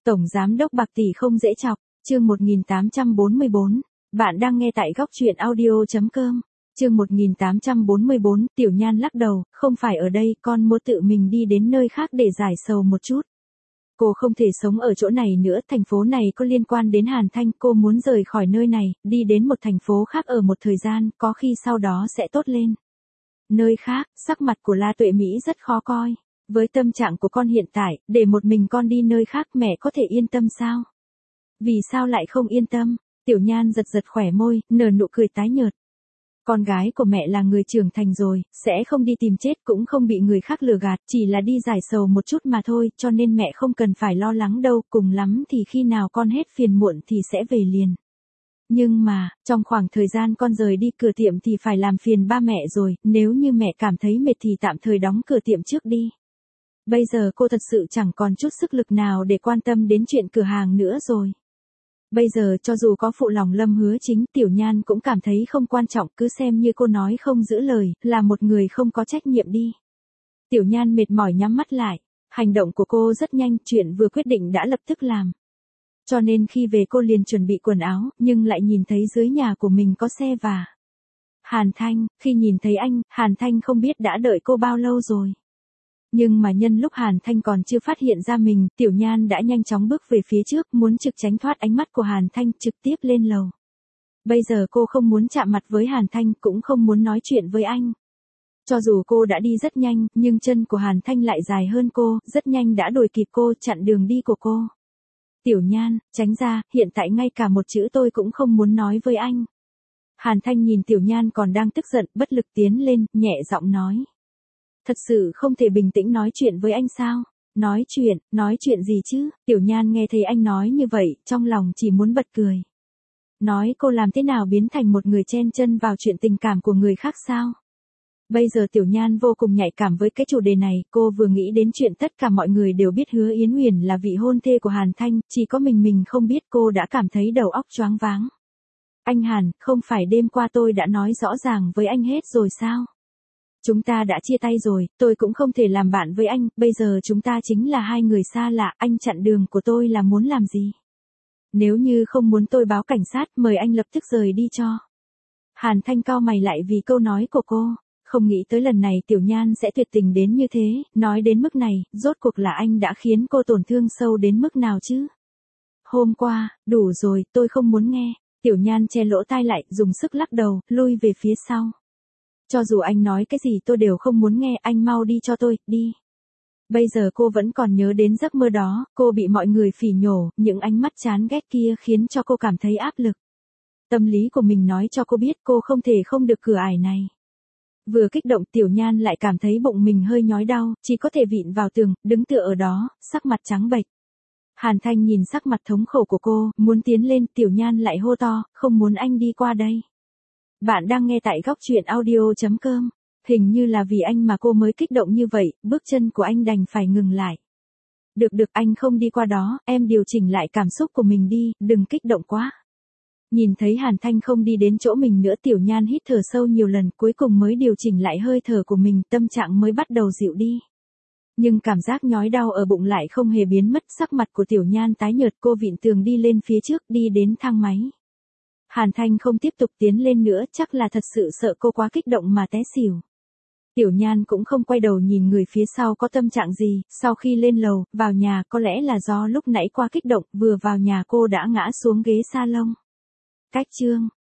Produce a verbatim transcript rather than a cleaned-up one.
Tổng giám đốc bạc tỷ không dễ chọc, chương một nghìn tám trăm bốn mươi bốn. Bạn đang nghe tại góc truyện audio.com. Chương một nghìn tám trăm bốn mươi bốn, Tiểu Nhan lắc đầu, không phải ở đây, con muốn tự mình đi đến nơi khác để giải sầu một chút. Cô không thể sống ở chỗ này nữa, thành phố này có liên quan đến Hàn Thanh, cô muốn rời khỏi nơi này, đi đến một thành phố khác ở một thời gian, có khi sau đó sẽ tốt lên. Nơi khác, sắc mặt của La Tuệ Mỹ rất khó coi. Với tâm trạng của con hiện tại, để một mình con đi nơi khác mẹ có thể yên tâm sao? Vì sao lại không yên tâm? Tiểu Nhan giật giật khỏe môi, nở nụ cười tái nhợt. Con gái của mẹ là người trưởng thành rồi, sẽ không đi tìm chết cũng không bị người khác lừa gạt, chỉ là đi giải sầu một chút mà thôi, cho nên mẹ không cần phải lo lắng đâu, cùng lắm thì khi nào con hết phiền muộn thì sẽ về liền. Nhưng mà, trong khoảng thời gian con rời đi cửa tiệm thì phải làm phiền ba mẹ rồi, nếu như mẹ cảm thấy mệt thì tạm thời đóng cửa tiệm trước đi. Bây giờ cô thật sự chẳng còn chút sức lực nào để quan tâm đến chuyện cửa hàng nữa rồi. Bây giờ cho dù có phụ lòng Lâm Hứa Chính, Tiểu Nhan cũng cảm thấy không quan trọng, cứ xem như cô nói không giữ lời, là một người không có trách nhiệm đi. Tiểu Nhan mệt mỏi nhắm mắt lại, hành động của cô rất nhanh, chuyện vừa quyết định đã lập tức làm. Cho nên khi về cô liền chuẩn bị quần áo, nhưng lại nhìn thấy dưới nhà của mình có xe và Hàn Thanh, khi nhìn thấy anh, Hàn Thanh không biết đã đợi cô bao lâu rồi. Nhưng mà nhân lúc Hàn Thanh còn chưa phát hiện ra mình, Tiểu Nhan đã nhanh chóng bước về phía trước, muốn trực tránh thoát ánh mắt của Hàn Thanh, trực tiếp lên lầu. Bây giờ cô không muốn chạm mặt với Hàn Thanh, cũng không muốn nói chuyện với anh. Cho dù cô đã đi rất nhanh, nhưng chân của Hàn Thanh lại dài hơn cô, rất nhanh đã đuổi kịp cô, chặn đường đi của cô. Tiểu Nhan, tránh ra, hiện tại ngay cả một chữ tôi cũng không muốn nói với anh. Hàn Thanh nhìn Tiểu Nhan còn đang tức giận, bất lực tiến lên, nhẹ giọng nói. Thật sự không thể bình tĩnh nói chuyện với anh sao? Nói chuyện, nói chuyện gì chứ? Tiểu Nhan nghe thấy anh nói như vậy, trong lòng chỉ muốn bật cười. Nói cô làm thế nào biến thành một người chen chân vào chuyện tình cảm của người khác sao? Bây giờ Tiểu Nhan vô cùng nhạy cảm với cái chủ đề này, cô vừa nghĩ đến chuyện tất cả mọi người đều biết Hứa Yến Huyền là vị hôn thê của Hàn Thanh, chỉ có mình mình không biết, cô đã cảm thấy đầu óc choáng váng. Anh Hàn, không phải đêm qua tôi đã nói rõ ràng với anh hết rồi sao? Chúng ta đã chia tay rồi, tôi cũng không thể làm bạn với anh, bây giờ chúng ta chính là hai người xa lạ, anh chặn đường của tôi là muốn làm gì? Nếu như không muốn tôi báo cảnh sát, mời anh lập tức rời đi cho. Hàn Thanh cau mày lại vì câu nói của cô, không nghĩ tới lần này Tiểu Nhan sẽ tuyệt tình đến như thế, nói đến mức này, rốt cuộc là anh đã khiến cô tổn thương sâu đến mức nào chứ? Hôm qua, đủ rồi, tôi không muốn nghe. Tiểu Nhan che lỗ tai lại, dùng sức lắc đầu, lui về phía sau. Cho dù anh nói cái gì tôi đều không muốn nghe, anh mau đi cho tôi, đi. Bây giờ cô vẫn còn nhớ đến giấc mơ đó, cô bị mọi người phỉ nhổ, những ánh mắt chán ghét kia khiến cho cô cảm thấy áp lực. Tâm lý của mình nói cho cô biết cô không thể không được cửa ải này. Vừa kích động Tiểu Nhan lại cảm thấy bụng mình hơi nhói đau, chỉ có thể vịn vào tường, đứng tựa ở đó, sắc mặt trắng bệch. Hàn Thanh nhìn sắc mặt thống khổ của cô, muốn tiến lên, Tiểu Nhan lại hô to, không muốn anh đi qua đây. Bạn đang nghe tại góc truyện audio.com. Hình như là vì anh mà cô mới kích động như vậy, bước chân của anh đành phải ngừng lại. Được được, anh không đi qua đó, em điều chỉnh lại cảm xúc của mình đi, đừng kích động quá. Nhìn thấy Hàn Thanh không đi đến chỗ mình nữa, Tiểu Nhan hít thở sâu nhiều lần, cuối cùng mới điều chỉnh lại hơi thở của mình, tâm trạng mới bắt đầu dịu đi. Nhưng cảm giác nhói đau ở bụng lại không hề biến mất, sắc mặt của Tiểu Nhan tái nhợt, cô vịn tường đi lên phía trước, đi đến thang máy. Hàn Thanh không tiếp tục tiến lên nữa, chắc là thật sự sợ cô quá kích động mà té xỉu. Tiểu Nhan cũng không quay đầu nhìn người phía sau có tâm trạng gì, sau khi lên lầu, vào nhà, có lẽ là do lúc nãy quá kích động, vừa vào nhà cô đã ngã xuống ghế salon. Cách chương,